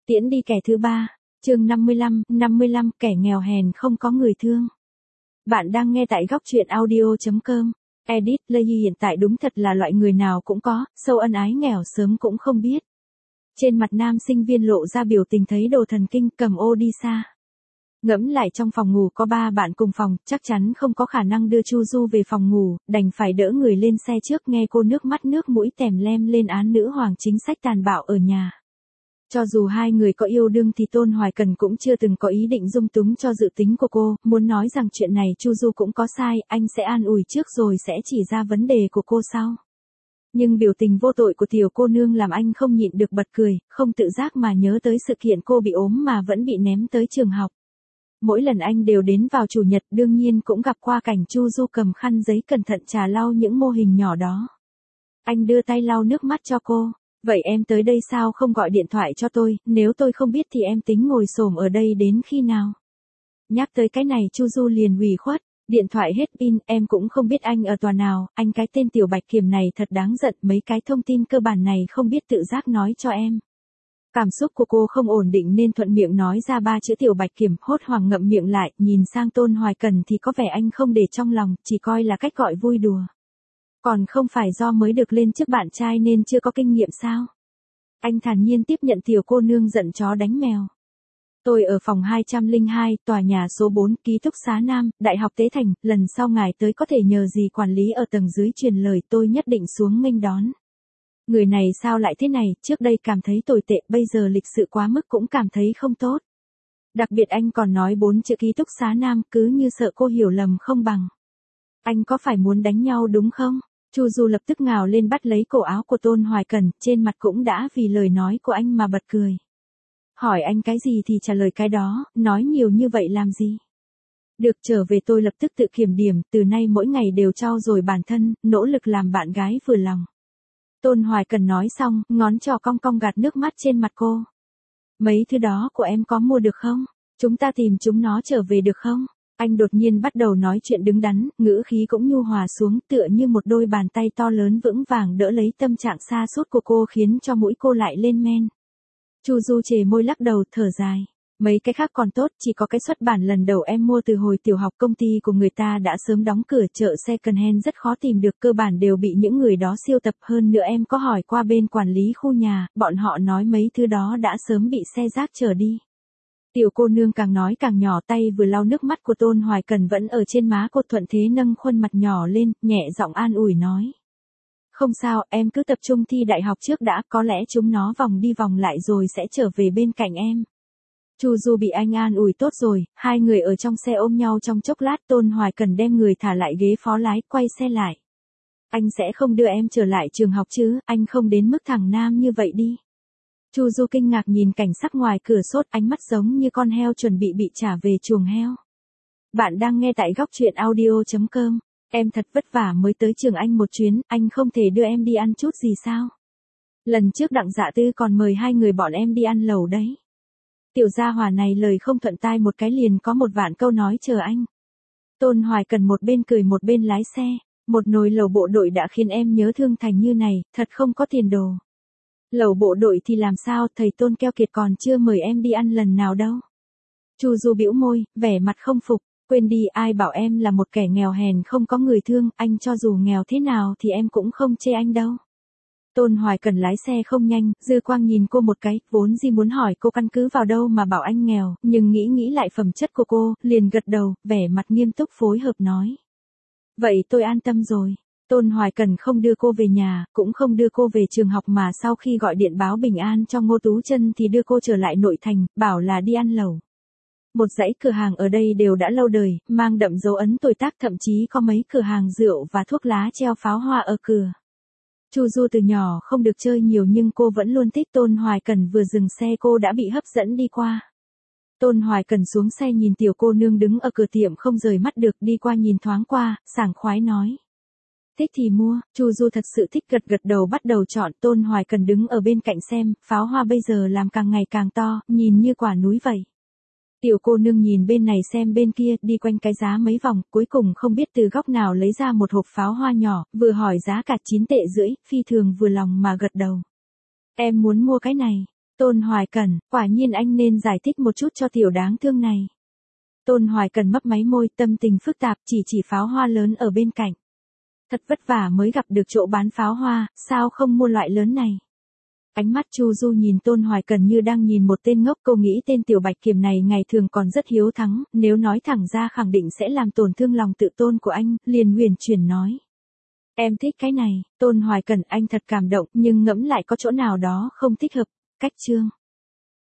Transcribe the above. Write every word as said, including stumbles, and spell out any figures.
Tiễn đi kẻ thứ ba, chương năm mươi lăm, năm mươi lăm kẻ nghèo hèn không có người thương. Bạn đang nghe tại góc truyện audio chấm com. Edit Lê Hy hiện tại đúng thật là loại người nào cũng có, sâu ân ái nghèo sớm cũng không biết. Trên mặt nam sinh viên lộ ra biểu tình thấy đồ thần kinh, cầm ô đi xa. Ngẫm lại trong phòng ngủ có ba bạn cùng phòng, chắc chắn không có khả năng đưa Chu Du về phòng ngủ, đành phải đỡ người lên xe trước, nghe cô nước mắt nước mũi tèm lem lên án nữ hoàng chính sách tàn bạo ở nhà. Cho dù hai người có yêu đương thì Tôn Hoài Cần cũng chưa từng có ý định dung túng cho dự tính của cô, muốn nói rằng chuyện này Chu Du cũng có sai, anh sẽ an ủi trước rồi sẽ chỉ ra vấn đề của cô sau. Nhưng biểu tình vô tội của tiểu cô nương làm anh không nhịn được bật cười, không tự giác mà nhớ tới sự kiện cô bị ốm mà vẫn bị ném tới trường học. Mỗi lần anh đều đến vào chủ nhật, đương nhiên cũng gặp qua cảnh Chu Du cầm khăn giấy cẩn thận trà lau những mô hình nhỏ đó. Anh đưa tay lau nước mắt cho cô. Vậy em tới đây sao không gọi điện thoại cho tôi, nếu tôi không biết thì em tính ngồi xổm ở đây đến khi nào? Nhắc tới cái này Chu Du liền ủy khuất, điện thoại hết pin, em cũng không biết anh ở tòa nào, anh cái tên Tiểu Bạch Kiểm này thật đáng giận, mấy cái thông tin cơ bản này không biết tự giác nói cho em. Cảm xúc của cô không ổn định nên thuận miệng nói ra ba chữ Tiểu Bạch Kiểm, hốt hoảng ngậm miệng lại, nhìn sang Tôn Hoài Cần thì có vẻ anh không để trong lòng, chỉ coi là cách gọi vui đùa. Còn không phải do mới được lên chức bạn trai nên chưa có kinh nghiệm sao? Anh thản nhiên tiếp nhận tiểu cô nương giận chó đánh mèo. Tôi ở phòng hai trăm lẻ hai, tòa nhà số bốn, ký túc xá Nam, Đại học Tế Thành, lần sau ngài tới có thể nhờ gì quản lý ở tầng dưới truyền lời, tôi nhất định xuống nghênh đón. Người này sao lại thế này, trước đây cảm thấy tồi tệ, bây giờ lịch sự quá mức cũng cảm thấy không tốt. Đặc biệt anh còn nói bốn chữ ký túc xá Nam, cứ như sợ cô hiểu lầm không bằng. Anh có phải muốn đánh nhau đúng không? Chu Du lập tức ngào lên bắt lấy cổ áo của Tôn Hoài Cần, trên mặt cũng đã vì lời nói của anh mà bật cười. Hỏi anh cái gì thì trả lời cái đó, nói nhiều như vậy làm gì? Được, trở về tôi lập tức tự kiểm điểm, từ nay mỗi ngày đều trau dồi bản thân, nỗ lực làm bạn gái vừa lòng. Tôn Hoài Cần nói xong, ngón trỏ cong cong gạt nước mắt trên mặt cô. Mấy thứ đó của em có mua được không? Chúng ta tìm chúng nó trở về được không? Anh đột nhiên bắt đầu nói chuyện đứng đắn, ngữ khí cũng nhu hòa xuống, tựa như một đôi bàn tay to lớn vững vàng đỡ lấy tâm trạng sa sút của cô, khiến cho mũi cô lại lên men. Chu Du chề môi lắc đầu, thở dài. Mấy cái khác còn tốt, chỉ có cái xuất bản lần đầu em mua từ hồi tiểu học công ty của người ta đã sớm đóng cửa, chợ second hand rất khó tìm được, cơ bản đều bị những người đó siêu tập, hơn nữa em có hỏi qua bên quản lý khu nhà, bọn họ nói mấy thứ đó đã sớm bị xe rác chở đi. Tiểu cô nương càng nói càng nhỏ, tay vừa lau nước mắt của Tôn Hoài Cần vẫn ở trên má cô, thuận thế nâng khuôn mặt nhỏ lên, nhẹ giọng an ủi nói. Không sao, em cứ tập trung thi đại học trước đã, có lẽ chúng nó vòng đi vòng lại rồi sẽ trở về bên cạnh em. Chu Du bị anh an ủi tốt rồi, hai người ở trong xe ôm nhau trong chốc lát, Tôn Hoài Cần đem người thả lại ghế phó lái, quay xe lại. Anh sẽ không đưa em trở lại trường học chứ, anh không đến mức thằng nam như vậy đi. Chu Du kinh ngạc nhìn cảnh sắc ngoài cửa sốt, ánh mắt giống như con heo chuẩn bị bị trả về chuồng heo. Bạn đang nghe tại góc truyện audio chấm com. Em thật vất vả mới tới trường anh một chuyến, anh không thể đưa em đi ăn chút gì sao? Lần trước Đặng Dạ Tư còn mời hai người bọn em đi ăn lẩu đấy. Tiểu gia hỏa này lời không thuận tai một cái liền có một vạn câu nói chờ anh. Tôn Hoài Cần một bên cười một bên lái xe, một nồi lẩu bộ đội đã khiến em nhớ thương thành như này, thật không có tiền đồ. Lẩu bộ đội thì làm sao, thầy Tôn keo kiệt còn chưa mời em đi ăn lần nào đâu. Chu Du bĩu môi, vẻ mặt không phục, quên đi, ai bảo em là một kẻ nghèo hèn không có người thương, anh cho dù nghèo thế nào thì em cũng không chê anh đâu. Tôn Hoài Cần lái xe không nhanh, dư quang nhìn cô một cái, vốn gì muốn hỏi cô căn cứ vào đâu mà bảo anh nghèo, nhưng nghĩ nghĩ lại phẩm chất của cô, liền gật đầu, vẻ mặt nghiêm túc phối hợp nói. Vậy tôi an tâm rồi. Tôn Hoài Cần không đưa cô về nhà, cũng không đưa cô về trường học mà sau khi gọi điện báo bình an cho Ngô Tú Chân thì đưa cô trở lại nội thành, bảo là đi ăn lẩu. Một dãy cửa hàng ở đây đều đã lâu đời, mang đậm dấu ấn tuổi tác, thậm chí có mấy cửa hàng rượu và thuốc lá treo pháo hoa ở cửa. Chu Du từ nhỏ không được chơi nhiều nhưng cô vẫn luôn thích Tôn Hoài Cần, vừa dừng xe cô đã bị hấp dẫn đi qua. Tôn Hoài Cần xuống xe nhìn tiểu cô nương đứng ở cửa tiệm không rời mắt được, đi qua nhìn thoáng qua, sảng khoái nói. Thích thì mua, Chu Du thật sự thích, gật gật đầu bắt đầu chọn. Tôn Hoài Cần đứng ở bên cạnh xem, pháo hoa bây giờ làm càng ngày càng to, nhìn như quả núi vậy. Tiểu cô nương nhìn bên này xem bên kia, đi quanh cái giá mấy vòng, cuối cùng không biết từ góc nào lấy ra một hộp pháo hoa nhỏ, vừa hỏi giá cả chín tệ rưỡi, phi thường vừa lòng mà gật đầu. Em muốn mua cái này. Tôn Hoài Cẩn, quả nhiên anh nên giải thích một chút cho tiểu đáng thương này. Tôn Hoài Cẩn mấp máy môi, tâm tình phức tạp, chỉ chỉ pháo hoa lớn ở bên cạnh. Thật vất vả mới gặp được chỗ bán pháo hoa, sao không mua loại lớn này? Ánh mắt Chu Du nhìn Tôn Hoài Cẩn như đang nhìn một tên ngốc, cô nghĩ tên tiểu Bạch Kiểm này ngày thường còn rất hiếu thắng, nếu nói thẳng ra khẳng định sẽ làm tổn thương lòng tự tôn của anh, liền huyền chuyển nói. Em thích cái này, Tôn Hoài Cẩn, anh thật cảm động, nhưng ngẫm lại có chỗ nào đó không thích hợp. Cách chương